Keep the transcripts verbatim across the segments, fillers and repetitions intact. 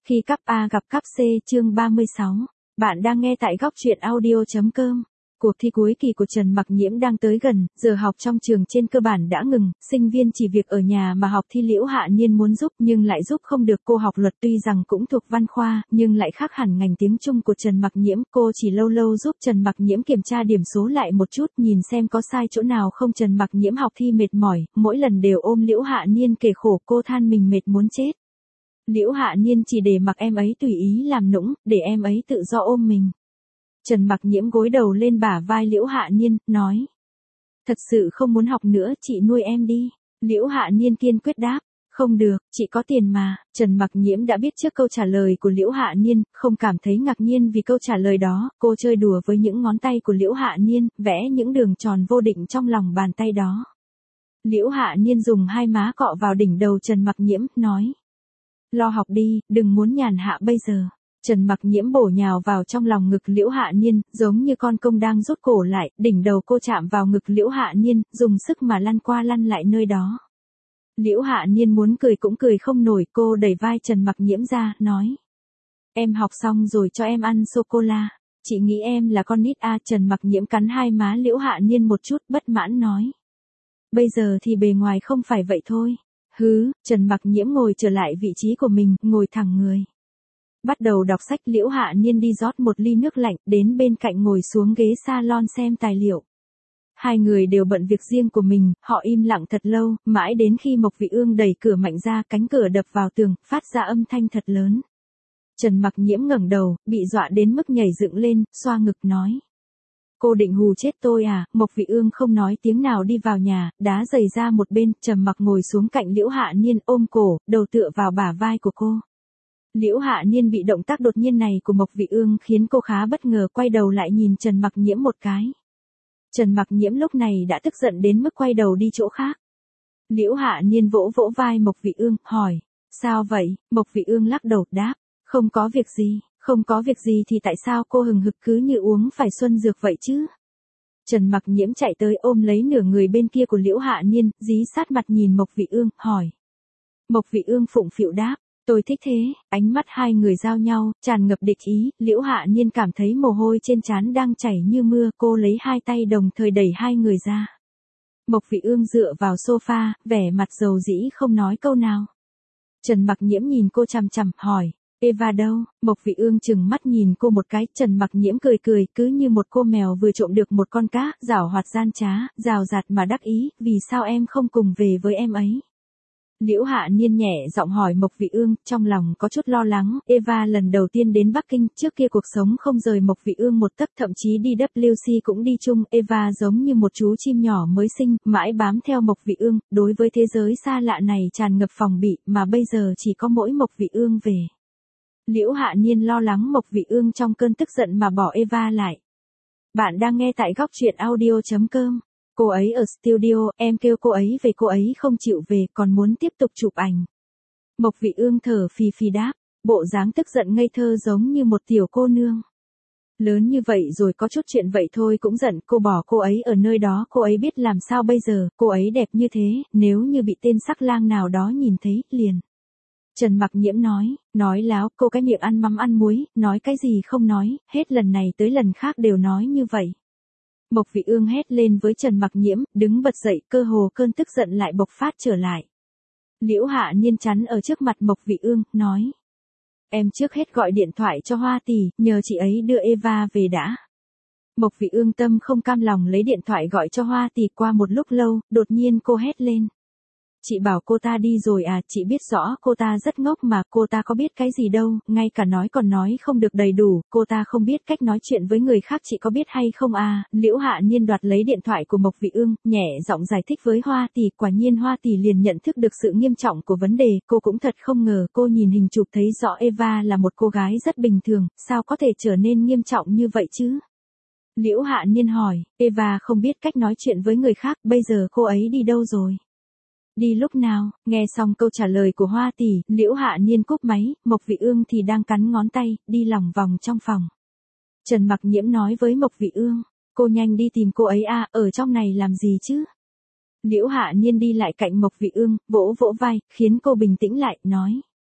Khi cắp A gặp cắp C chương ba mươi sáu. Bạn đang nghe tại góc truyện audio.com. Cuộc thi cuối kỳ của Trần Mặc Nhiễm đang tới gần, giờ học trong trường trên cơ bản đã ngừng, sinh viên chỉ việc ở nhà mà học thi. Liễu Hạ Niên muốn giúp nhưng lại giúp không được. Cô học luật tuy rằng cũng thuộc văn khoa, nhưng lại khác hẳn ngành tiếng Trung của Trần Mặc Nhiễm. Cô chỉ lâu lâu giúp Trần Mặc Nhiễm kiểm tra điểm số lại một chút, nhìn xem có sai chỗ nào không. Trần Mặc Nhiễm học thi mệt mỏi, mỗi lần đều ôm Liễu Hạ Niên kể khổ. Cô than mình mệt muốn chết. Liễu Hạ Niên chỉ để mặc em ấy tùy ý làm nũng, để em ấy tự do ôm mình. Trần Mặc Nhiễm gối đầu lên bả vai Liễu Hạ Niên, nói. Thật sự không muốn học nữa, chị nuôi em đi. Liễu Hạ Niên kiên quyết đáp. Không được, chị có tiền mà. Trần Mặc Nhiễm đã biết trước câu trả lời của Liễu Hạ Niên, không cảm thấy ngạc nhiên vì câu trả lời đó. Cô chơi đùa với những ngón tay của Liễu Hạ Niên, vẽ những đường tròn vô định trong lòng bàn tay đó. Liễu Hạ Niên dùng hai má cọ vào đỉnh đầu Trần Mặc Nhiễm, nói. Lo học đi, đừng muốn nhàn hạ bây giờ. Trần Mặc Nhiễm bổ nhào vào trong lòng ngực Liễu Hạ Niên, giống như con công đang rút cổ lại, đỉnh đầu cô chạm vào ngực Liễu Hạ Niên, dùng sức mà lăn qua lăn lại nơi đó. Liễu Hạ Niên muốn cười cũng cười không nổi, cô đẩy vai Trần Mặc Nhiễm ra, nói. Em học xong rồi cho em ăn sô-cô-la. Chị nghĩ em là con nít à? Trần Mặc Nhiễm cắn hai má Liễu Hạ Niên một chút, bất mãn nói. Bây giờ thì bề ngoài không phải vậy thôi. Hứ, Trần Mặc Nhiễm ngồi trở lại vị trí của mình, ngồi thẳng người. Bắt đầu đọc sách. Liễu Hạ Niên đi rót một ly nước lạnh, đến bên cạnh ngồi xuống ghế salon xem tài liệu. Hai người đều bận việc riêng của mình, họ im lặng thật lâu, mãi đến khi Mộc Vị Ương đẩy cửa mạnh ra, cánh cửa đập vào tường, phát ra âm thanh thật lớn. Trần Mặc Nhiễm ngẩng đầu, bị dọa đến mức nhảy dựng lên, xoa ngực nói. Cô định hù chết tôi à? Mộc Vị Ương không nói tiếng nào đi vào nhà, đá giày ra một bên, trầm mặc ngồi xuống cạnh Liễu Hạ Niên, ôm cổ, đầu tựa vào bả vai của cô. Liễu Hạ Niên bị động tác đột nhiên này của Mộc Vị Ương khiến cô khá bất ngờ, quay đầu lại nhìn Trần Mặc Nhiễm một cái. Trần Mặc Nhiễm lúc này đã tức giận đến mức quay đầu đi chỗ khác. Liễu Hạ Niên vỗ vỗ vai Mộc Vị Ương, hỏi, sao vậy? Mộc Vị Ương lắc đầu, đáp, không có việc gì. Không có việc gì thì tại sao cô hừng hực cứ như uống phải xuân dược vậy chứ? Trần Mặc Nhiễm chạy tới ôm lấy nửa người bên kia của Liễu Hạ Niên, dí sát mặt nhìn Mộc Vị Ương, hỏi. Mộc Vị Ương phụng phịu đáp, tôi thích thế. Ánh mắt hai người giao nhau, tràn ngập địch ý. Liễu Hạ Niên cảm thấy mồ hôi trên trán đang chảy như mưa, cô lấy hai tay đồng thời đẩy hai người ra. Mộc Vị Ương dựa vào sofa, vẻ mặt dầu dĩ không nói câu nào. Trần Mặc Nhiễm nhìn cô chằm chằm, hỏi. Eva đâu? Mộc Vị Ương chừng mắt nhìn cô một cái, Trần Mặc Nhiễm cười cười, cứ như một cô mèo vừa trộm được một con cá, giảo hoạt gian trá, rào rạt mà đắc ý, vì sao em không cùng về với em ấy? Liễu Hạ Niên nhẹ giọng hỏi Mộc Vị Ương, trong lòng có chút lo lắng. Eva lần đầu tiên đến Bắc Kinh, trước kia cuộc sống không rời Mộc Vị Ương một tấc, thậm chí đi W C cũng đi chung. Eva giống như một chú chim nhỏ mới sinh, mãi bám theo Mộc Vị Ương, đối với thế giới xa lạ này tràn ngập phòng bị, mà bây giờ chỉ có mỗi Mộc Vị Ương về. Liễu Hạ Niên lo lắng Mộc Vị Ương trong cơn tức giận mà bỏ Eva lại. Bạn đang nghe tại góc truyện audio.com. Cô ấy ở studio, em kêu cô ấy về cô ấy không chịu về, còn muốn tiếp tục chụp ảnh. Mộc Vị Ương thở phì phì đáp, bộ dáng tức giận ngây thơ giống như một tiểu cô nương. Lớn như vậy rồi có chút chuyện vậy thôi cũng giận, cô bỏ cô ấy ở nơi đó, cô ấy biết làm sao bây giờ, cô ấy đẹp như thế, nếu như bị tên sắc lang nào đó nhìn thấy, liền. Trần Mặc Nhiễm nói, nói láo, cô cái miệng ăn mắm ăn muối, nói cái gì không nói, hết lần này tới lần khác đều nói như vậy. Mộc Vị Ương hét lên với Trần Mặc Nhiễm, đứng bật dậy, cơ hồ cơn tức giận lại bộc phát trở lại. Liễu Hạ Niên chắn ở trước mặt Mộc Vị Ương, nói. Em trước hết gọi điện thoại cho Hoa tỷ, nhờ chị ấy đưa Eva về đã. Mộc Vị Ương tâm không cam lòng lấy điện thoại gọi cho Hoa tỷ. Qua một lúc lâu, đột nhiên cô hét lên. Chị bảo cô ta đi rồi à? Chị biết rõ cô ta rất ngốc mà, cô ta có biết cái gì đâu, ngay cả nói còn nói không được đầy đủ, cô ta không biết cách nói chuyện với người khác, chị có biết hay không à? Liễu Hạ Niên đoạt lấy điện thoại của Mộc Vị Ương, nhẹ giọng giải thích với Hoa tỷ. Quả nhiên Hoa tỷ liền nhận thức được sự nghiêm trọng của vấn đề, cô cũng thật không ngờ, cô nhìn hình chụp thấy rõ Eva là một cô gái rất bình thường, sao có thể trở nên nghiêm trọng như vậy chứ? Liễu Hạ Niên hỏi, Eva không biết cách nói chuyện với người khác, bây giờ cô ấy đi đâu rồi? Đi lúc nào? Nghe xong câu trả lời của Hoa tỷ, Liễu Hạ Niên cúp máy, Mộc Vị Ương thì đang cắn ngón tay, đi lòng vòng trong phòng. Trần Mặc Nhiễm nói với Mộc Vị Ương, cô nhanh đi tìm cô ấy à, ở trong này làm gì chứ? Liễu Hạ Niên đi lại cạnh Mộc Vị Ương, vỗ vỗ vai, khiến cô bình tĩnh lại, nói.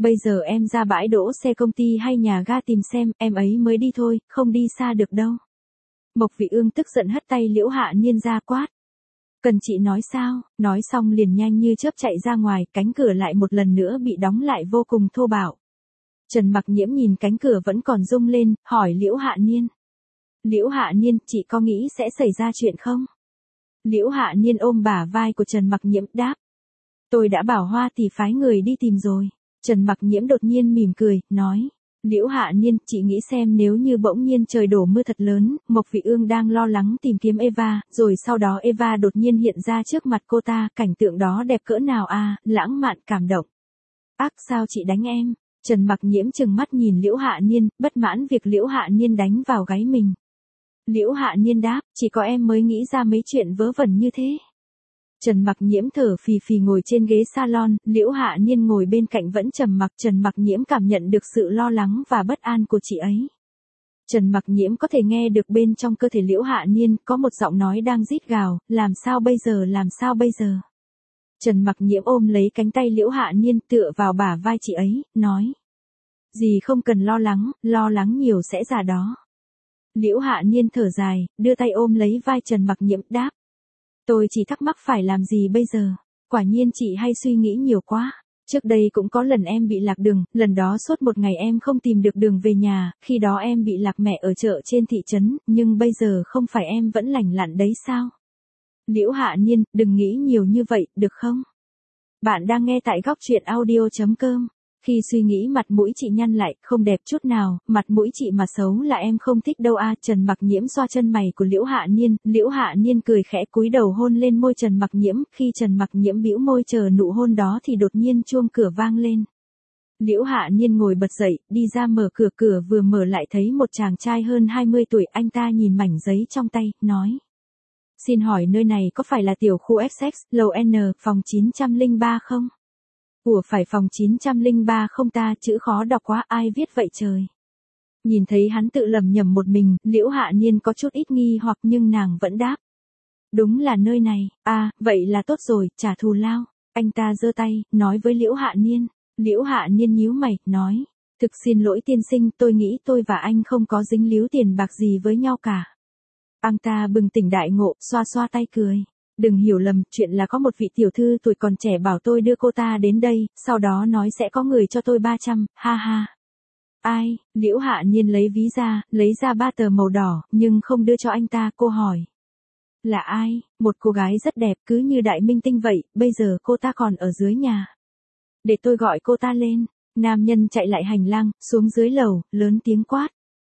Bây giờ em ra bãi đỗ xe công ty hay nhà ga tìm xem, em ấy mới đi thôi, không đi xa được đâu. Mộc Vị Ương tức giận hất tay Liễu Hạ Niên ra quát. Cần chị nói sao? Nói xong liền nhanh như chớp chạy ra ngoài, cánh cửa lại một lần nữa bị đóng lại vô cùng thô bạo. Trần Mặc Nhiễm nhìn cánh cửa vẫn còn rung lên, hỏi Liễu Hạ Niên. Liễu Hạ Niên, chị có nghĩ sẽ xảy ra chuyện không? Liễu Hạ Niên ôm bả vai của Trần Mặc Nhiễm đáp. Tôi đã bảo Hoa tỷ phái người đi tìm rồi. Trần Mặc Nhiễm đột nhiên mỉm cười, nói. Liễu Hạ Niên, chị nghĩ xem nếu như bỗng nhiên trời đổ mưa thật lớn, Mộc Vị Ương đang lo lắng tìm kiếm Eva, rồi sau đó Eva đột nhiên hiện ra trước mặt cô ta, cảnh tượng đó đẹp cỡ nào à, lãng mạn cảm động. Ác sao chị đánh em? Trần Mặc Nhiễm trừng mắt nhìn Liễu Hạ Niên, bất mãn việc Liễu Hạ Niên đánh vào gáy mình. Liễu Hạ Niên đáp, chỉ có em mới nghĩ ra mấy chuyện vớ vẩn như thế. Trần Mặc Nhiễm thở phì phì ngồi trên ghế salon, Liễu Hạ Niên ngồi bên cạnh vẫn trầm mặc. Trần Mặc Nhiễm cảm nhận được sự lo lắng và bất an của chị ấy. Trần Mặc Nhiễm có thể nghe được bên trong cơ thể Liễu Hạ Niên có một giọng nói đang rít gào, làm sao bây giờ, làm sao bây giờ. Trần Mặc Nhiễm ôm lấy cánh tay Liễu Hạ Niên tựa vào bả vai chị ấy, nói. Dì không cần lo lắng, lo lắng nhiều sẽ già đó. Liễu Hạ Niên thở dài, đưa tay ôm lấy vai Trần Mặc Nhiễm đáp. Tôi chỉ thắc mắc phải làm gì bây giờ, quả nhiên chị hay suy nghĩ nhiều quá. Trước đây cũng có lần em bị lạc đường, lần đó suốt một ngày em không tìm được đường về nhà, khi đó em bị lạc mẹ ở chợ trên thị trấn, nhưng bây giờ không phải em vẫn lành lặn đấy sao? Liễu Hạ Niên, đừng nghĩ nhiều như vậy, được không? Bạn đang nghe tại góc truyện audio chấm com. Khi suy nghĩ mặt mũi chị nhăn lại, không đẹp chút nào, mặt mũi chị mà xấu là em không thích đâu a. Trần Mặc Nhiễm xoa chân mày của Liễu Hạ Niên, Liễu Hạ Niên cười khẽ cúi đầu hôn lên môi Trần Mặc Nhiễm, khi Trần Mặc Nhiễm bĩu môi chờ nụ hôn đó thì đột nhiên chuông cửa vang lên. Liễu Hạ Niên ngồi bật dậy, đi ra mở cửa, cửa vừa mở lại thấy một chàng trai hơn hai mươi tuổi, anh ta nhìn mảnh giấy trong tay, nói. Xin hỏi nơi này có phải là tiểu khu ép ích, lầu N, phòng chín trăm lẻ ba không? Ủa phải phòng chín trăm lẻ ba không ta, chữ khó đọc quá, ai viết vậy trời. Nhìn thấy hắn tự lầm nhầm một mình, Liễu Hạ Niên có chút ít nghi hoặc nhưng nàng vẫn đáp. Đúng là nơi này, à, vậy là tốt rồi, trả thù lao. Anh ta giơ tay, nói với Liễu Hạ Niên. Liễu Hạ Niên nhíu mày, nói. Thực xin lỗi tiên sinh, tôi nghĩ tôi và anh không có dính líu tiền bạc gì với nhau cả. Anh ta bừng tỉnh đại ngộ, xoa xoa tay cười. Đừng hiểu lầm, chuyện là có một vị tiểu thư tuổi còn trẻ bảo tôi đưa cô ta đến đây, sau đó nói sẽ có người cho tôi ba trăm, ha ha. Ai? Liễu Hạ Niên lấy ví ra, lấy ra ba tờ màu đỏ, nhưng không đưa cho anh ta, cô hỏi. Là ai? Một cô gái rất đẹp, cứ như đại minh tinh vậy, bây giờ cô ta còn ở dưới nhà. Để tôi gọi cô ta lên. Nam nhân chạy lại hành lang, xuống dưới lầu, lớn tiếng quát.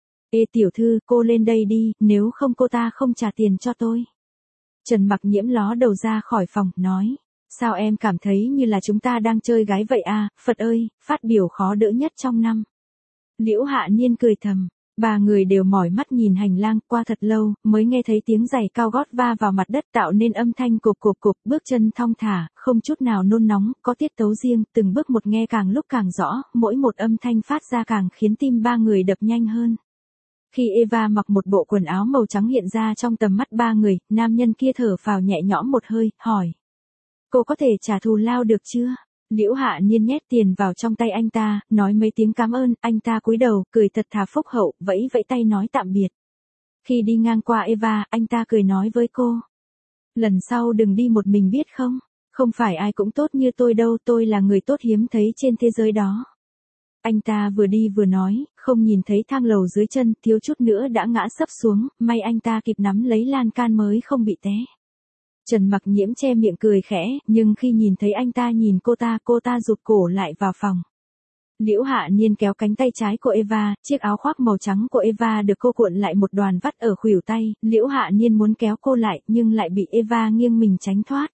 Ê tiểu thư, cô lên đây đi, nếu không cô ta không trả tiền cho tôi. Trần Mặc Nhiễm ló đầu ra khỏi phòng, nói. Sao em cảm thấy như là chúng ta đang chơi gái vậy à, Phật ơi, phát biểu khó đỡ nhất trong năm. Liễu Hạ Niên cười thầm, ba người đều mỏi mắt nhìn hành lang, qua thật lâu, mới nghe thấy tiếng giày cao gót va vào mặt đất tạo nên âm thanh cộp cộp cộp, bước chân thong thả, không chút nào nôn nóng, có tiết tấu riêng, từng bước một nghe càng lúc càng rõ, mỗi một âm thanh phát ra càng khiến tim ba người đập nhanh hơn. Khi Eva mặc một bộ quần áo màu trắng hiện ra trong tầm mắt ba người, nam nhân kia thở phào nhẹ nhõm một hơi, hỏi. Cô có thể trả thù lao được chưa? Liễu Hạ Niên nhét tiền vào trong tay anh ta, nói mấy tiếng cảm ơn, anh ta cúi đầu, cười thật thà phúc hậu, vẫy vẫy tay nói tạm biệt. Khi đi ngang qua Eva, anh ta cười nói với cô. Lần sau đừng đi một mình biết không? Không phải ai cũng tốt như tôi đâu, tôi là người tốt hiếm thấy trên thế giới đó. Anh ta vừa đi vừa nói, không nhìn thấy thang lầu dưới chân, thiếu chút nữa đã ngã sấp xuống, may anh ta kịp nắm lấy lan can mới không bị té. Trần Mặc Nhiễm che miệng cười khẽ, nhưng khi nhìn thấy anh ta nhìn cô ta, cô ta rụt cổ lại vào phòng. Liễu Hạ Niên kéo cánh tay trái của Eva, chiếc áo khoác màu trắng của Eva được cô cuộn lại một đoàn vắt ở khuỷu tay, Liễu Hạ Niên muốn kéo cô lại, nhưng lại bị Eva nghiêng mình tránh thoát.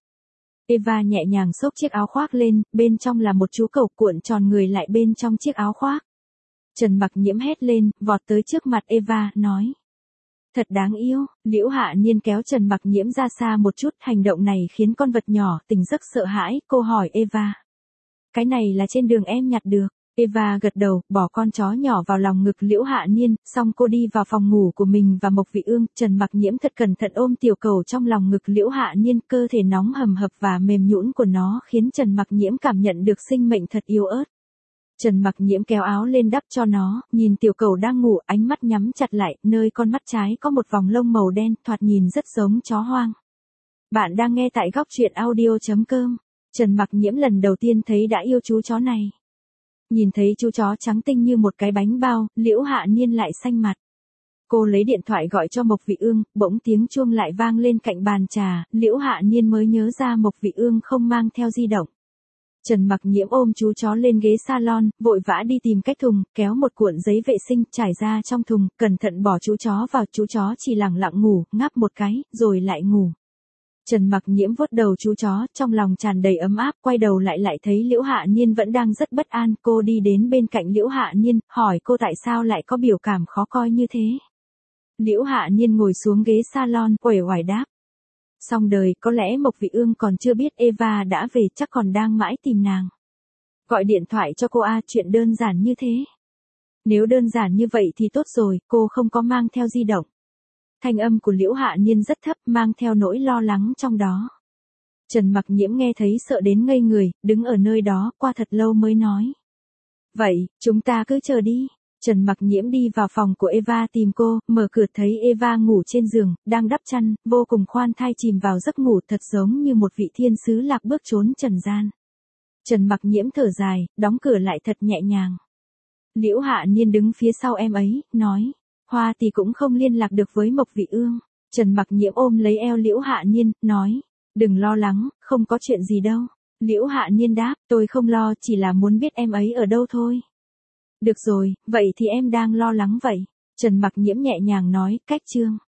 Eva nhẹ nhàng xốc chiếc áo khoác lên, bên trong là một chú cẩu cuộn tròn người lại bên trong chiếc áo khoác. Trần Mặc Nhiễm hét lên, vọt tới trước mặt Eva, nói. Thật đáng yêu, Liễu Hạ Niên kéo Trần Mặc Nhiễm ra xa một chút, hành động này khiến con vật nhỏ tỉnh giấc sợ hãi, cô hỏi Eva. Cái này là trên đường em nhặt được. Eva gật đầu, bỏ con chó nhỏ vào lòng ngực Liễu Hạ Niên, xong cô đi vào phòng ngủ của mình và Mộc Vị Ương, Trần Mặc Nhiễm thật cẩn thận ôm tiểu cẩu trong lòng ngực Liễu Hạ Niên, cơ thể nóng hầm hập và mềm nhũn của nó khiến Trần Mặc Nhiễm cảm nhận được sinh mệnh thật yếu ớt. Trần Mặc Nhiễm kéo áo lên đắp cho nó, nhìn tiểu cẩu đang ngủ, ánh mắt nhắm chặt lại, nơi con mắt trái có một vòng lông màu đen, thoạt nhìn rất giống chó hoang. Bạn đang nghe tại góc truyện audio chấm com. Trần Mặc Nhiễm lần đầu tiên thấy đã yêu chú chó này. Nhìn thấy chú chó trắng tinh như một cái bánh bao, Liễu Hạ Niên lại xanh mặt. Cô lấy điện thoại gọi cho Mộc Vị Ương, bỗng tiếng chuông lại vang lên cạnh bàn trà, Liễu Hạ Niên mới nhớ ra Mộc Vị Ương không mang theo di động. Trần Mặc Nhiễm ôm chú chó lên ghế salon, vội vã đi tìm cái thùng, kéo một cuộn giấy vệ sinh trải ra trong thùng, cẩn thận bỏ chú chó vào, chú chó chỉ lẳng lặng ngủ, ngáp một cái, rồi lại ngủ. Trần Mặc Nhiễm vuốt đầu chú chó, trong lòng tràn đầy ấm áp, quay đầu lại lại thấy Liễu Hạ Niên vẫn đang rất bất an, cô đi đến bên cạnh Liễu Hạ Niên, hỏi cô tại sao lại có biểu cảm khó coi như thế. Liễu Hạ Niên ngồi xuống ghế salon, uể oải đáp. Xong đời, có lẽ Mộc Vị Ương còn chưa biết Eva đã về, chắc còn đang mãi tìm nàng. Gọi điện thoại cho cô a, chuyện đơn giản như thế. Nếu đơn giản như vậy thì tốt rồi, cô không có mang theo di động. Thanh âm của Liễu Hạ Niên rất thấp, mang theo nỗi lo lắng trong đó. Trần Mặc Nhiễm nghe thấy sợ đến ngây người, đứng ở nơi đó, qua thật lâu mới nói. Vậy, chúng ta cứ chờ đi. Trần Mặc Nhiễm đi vào phòng của Eva tìm cô, mở cửa thấy Eva ngủ trên giường, đang đắp chăn, vô cùng khoan thai chìm vào giấc ngủ thật giống như một vị thiên sứ lạc bước trốn trần gian. Trần Mặc Nhiễm thở dài, đóng cửa lại thật nhẹ nhàng. Liễu Hạ Niên đứng phía sau em ấy, nói. Hoa thì cũng không liên lạc được với Mộc Vị Ương. Trần Mặc Nhiễm ôm lấy eo Liễu Hạ Niên, nói. Đừng lo lắng, không có chuyện gì đâu. Liễu Hạ Niên đáp, tôi không lo, chỉ là muốn biết em ấy ở đâu thôi. Được rồi, vậy thì em đang lo lắng vậy. Trần Mặc Nhiễm nhẹ nhàng nói, cách chương.